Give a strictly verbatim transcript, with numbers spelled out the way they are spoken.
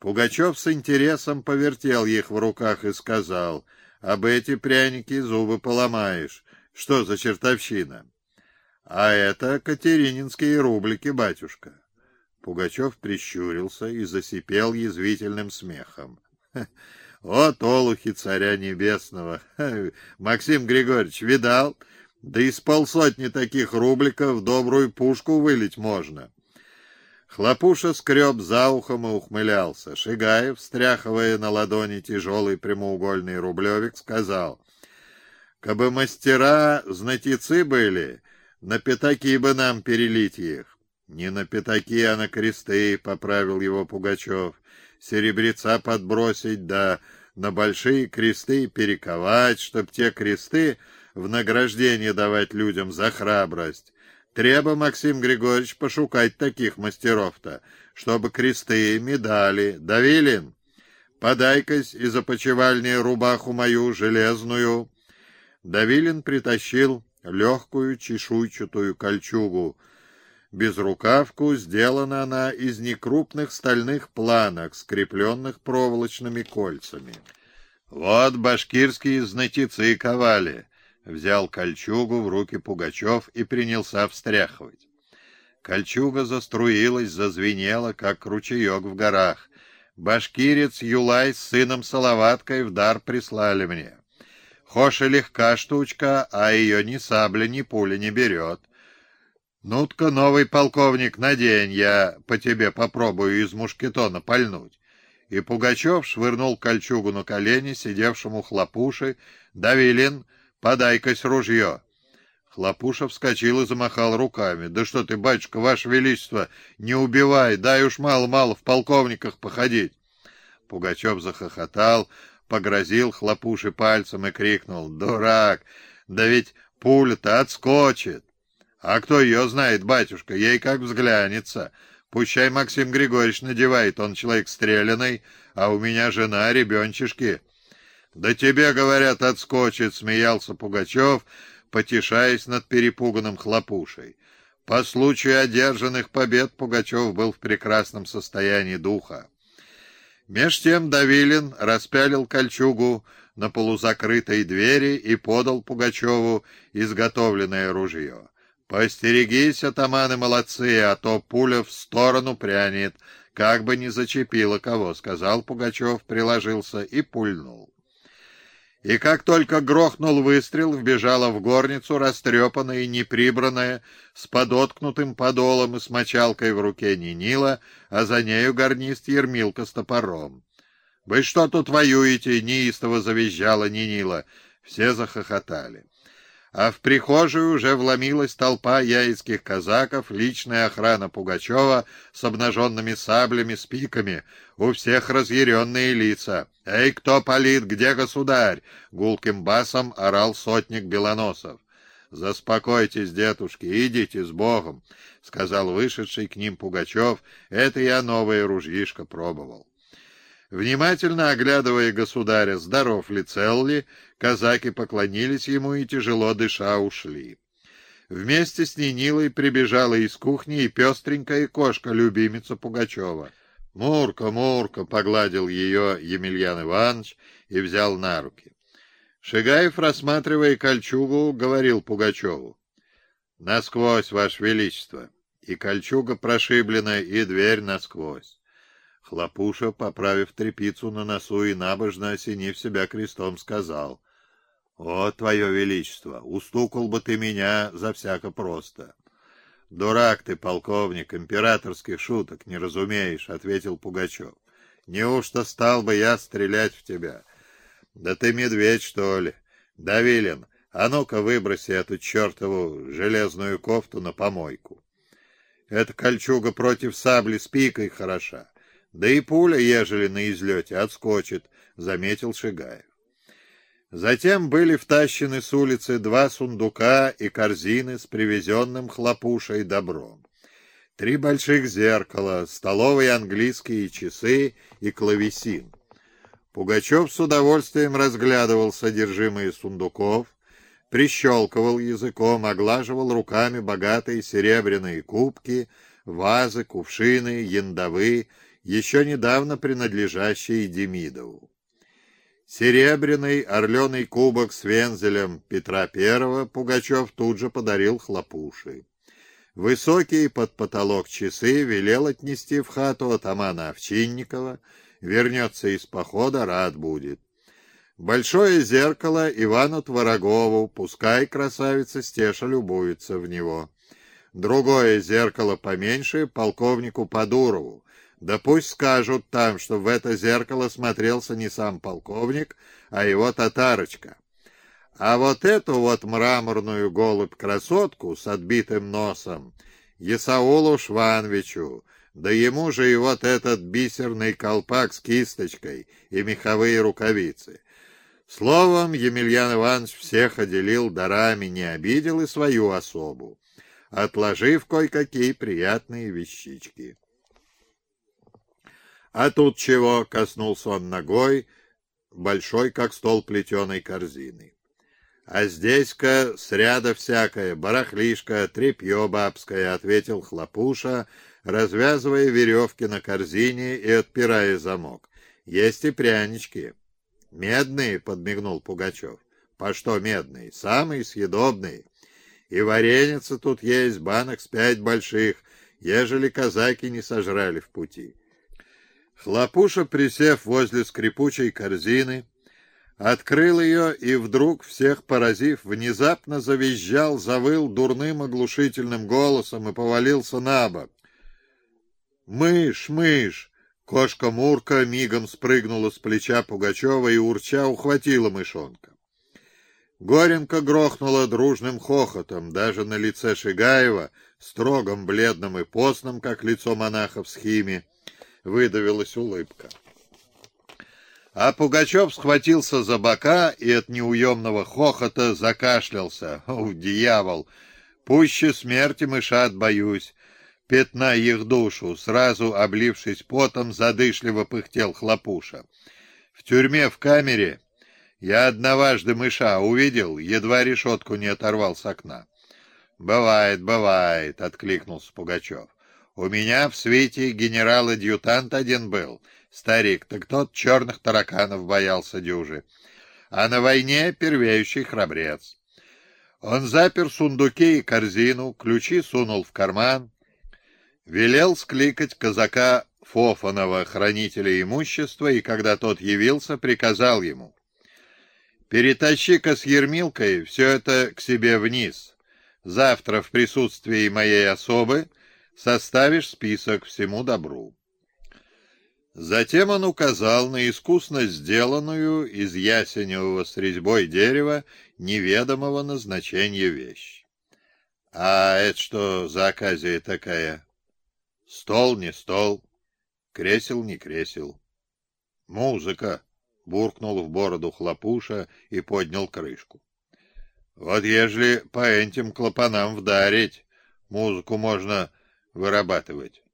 Пугачев с интересом повертел их в руках и сказал: «Об эти пряники зубы поломаешь. Что за чертовщина?» «А это катерининские рублики, батюшка». Пугачев прищурился и засипел язвительным смехом. «Вот олухи царя небесного! Максим Григорьевич, видал? Да из полсотни таких рубликов добрую пушку вылить можно». Хлопуша скреб за ухом и ухмылялся. Шигаев, стряхивая на ладони тяжелый прямоугольный рублевик, сказал: «Кабы мастера знатицы были, на пятаки бы нам перелить их». «Не на пятаки, а на кресты», — поправил его Пугачев. «Серебреца подбросить, да на большие кресты перековать, чтоб те кресты в награждение давать людям за храбрость. Треба, Максим Григорьевич, пошукать таких мастеров-то, чтобы кресты, медали. Давилин, подай-кась из опочивальни рубаху мою железную». Давилин притащил легкую чешуйчатую кольчугу. Безрукавку, сделана она из некрупных стальных планок, скрепленных проволочными кольцами. «Вот башкирские знатицы ковали». Взял кольчугу в руки Пугачев и принялся встряхивать. Кольчуга заструилась, зазвенела, как ручеек в горах. Башкирец Юлай с сыном Салаваткой в дар прислали мне. Хошь и легка штучка, а ее ни сабля, ни пуля не берет. Ну-ка, новый полковник, надень, я по тебе попробую из мушкетона пальнуть». И Пугачев швырнул кольчугу на колени сидевшему Хлопуши. «Давилин, подай-кась ружье». Хлопуша вскочил и замахал руками. «Да что ты, батюшка, ваше величество, не убивай, дай уж мало-мало в полковниках походить». Пугачев захохотал, погрозил Хлопуше пальцем и крикнул: «Дурак, да ведь пуля-то отскочит». «А кто ее знает, батюшка, ей как взглянется. Пущай Максим Григорьевич надевает, он человек стреляный, а у меня жена, ребенчишки». «Да тебе, говорят, отскочит», — смеялся Пугачев, потешаясь над перепуганным Хлопушей. По случаю одержанных побед Пугачев был в прекрасном состоянии духа. Меж тем Давилин распялил кольчугу на полузакрытой двери и подал Пугачеву изготовленное ружье. «Постерегись, атаманы молодцы, а то пуля в сторону прянет, как бы не зачепила кого», — сказал Пугачев, приложился и пульнул. И как только грохнул выстрел, вбежала в горницу растрепанная и неприбранная, с подоткнутым подолом и с мочалкой в руке Нинила, а за нею гарнист Ермилка с топором. «Вы что тут воюете?» — неистово завизжала Нинила. Все захохотали. А в прихожую уже вломилась толпа яицких казаков, личная охрана Пугачева с обнаженными саблями, с пиками, у всех разъяренные лица. «Эй, кто палит? Где государь?» — гулким басом орал сотник Белоносов. «Заспокойтесь, дедушки, идите с Богом», — сказал вышедший к ним Пугачев. «Это я новое ружьишко пробовал». Внимательно оглядывая государя, здоров ли, цел ли, казаки поклонились ему и, тяжело дыша, ушли. Вместе с Нинилой прибежала из кухни и пестренькая кошка, любимица Пугачева. «Мурка, Мурка!» — погладил ее Емельян Иванович и взял на руки. Шигаев, рассматривая кольчугу, говорил Пугачеву: «Насквозь, ваше величество!» И кольчуга прошиблена, и дверь насквозь. Хлопуша, поправив тряпицу на носу и набожно осенив себя крестом, сказал: «О, твое величество, устукал бы ты меня за всяко просто». «Дурак ты, полковник, императорских шуток не разумеешь», — ответил Пугачев. «Неужто стал бы я стрелять в тебя? Да ты медведь, что ли? Давилин, а ну-ка выброси эту чертову железную кофту на помойку. Эта кольчуга против сабли с пикой хороша. Да и пуля, ежели на излете, отскочит», — заметил Шигаев. Затем были втащены с улицы два сундука и корзины с привезенным Хлопушей добром. Три больших зеркала, столовые английские часы и клавесин. Пугачев с удовольствием разглядывал содержимое сундуков, прищелкивал языком, оглаживал руками богатые серебряные кубки, вазы, кувшины, яндовы еще недавно принадлежащий Демидову. Серебряный орленый кубок с вензелем Петра Первого Пугачев тут же подарил Хлопуше. Высокие под потолок часы велел отнести в хату атамана Овчинникова, вернется из похода, рад будет. Большое зеркало Ивану Творогову, пускай красавица Стеша любуется в него. Другое зеркало поменьше полковнику Подурову. Да пусть скажут там, что в это зеркало смотрелся не сам полковник, а его татарочка. А вот эту вот мраморную голубь-красотку с отбитым носом Исаулу Швановичу, да ему же и вот этот бисерный колпак с кисточкой и меховые рукавицы. Словом, Емельян Иванович всех отделил дарами, не обидел и свою особу, отложив кое-какие приятные вещички. А тут чего, коснулся он ногой, большой, как стол плетеной корзины. А здесь-ка сряда всякая, барахлишка, тряпье бабское, ответил Хлопуша, развязывая веревки на корзине и отпирая замок. Есть и прянички. «Медные?» — подмигнул Пугачев. «По что медные? Самые съедобные. И вареница тут есть, банок с пять больших, ежели казаки не сожрали в пути». Хлопуша, присев возле скрипучей корзины, открыл ее и вдруг, всех поразив, внезапно завизжал, завыл дурным оглушительным голосом и повалился на бок. «Мышь, мышь!» Кошка Мурка мигом спрыгнула с плеча Пугачева и, урча, ухватила мышонка. Горенко грохнула дружным хохотом. Даже на лице Шигаева, строгом, бледном и постном, как лицо монаха в схиме, выдавилась улыбка. А Пугачев схватился за бока и от неуемного хохота закашлялся. «О, дьявол! Пуще смерти мышат боюсь! Пятна их душу!» Сразу, облившись потом, задышливо пыхтел Хлопуша. «В тюрьме, в камере я одноважды мыша увидел, едва решетку не оторвал с окна». «Бывает, бывает», — откликнулся Пугачев. «У меня в свите генерал-адъютант один был, старик, так тот черных тараканов боялся дюжи, а на войне первеющий храбрец. Он запер сундуки и корзину, ключи сунул в карман, велел скликать казака Фофанова, хранителя имущества, и когда тот явился, приказал ему: «Перетащи-ка с Ермилкой все это к себе вниз. Завтра в присутствии моей особы составишь список всему добру». Затем он указал на искусно сделанную из ясеневого с резьбой дерева неведомого назначения вещь. «А это что за оказия такая? Стол не стол, кресел не кресел. Музыка!» — буркнул в бороду Хлопуша и поднял крышку. «Вот ежели по этим клапанам вдарить, музыку можно вырабатывать».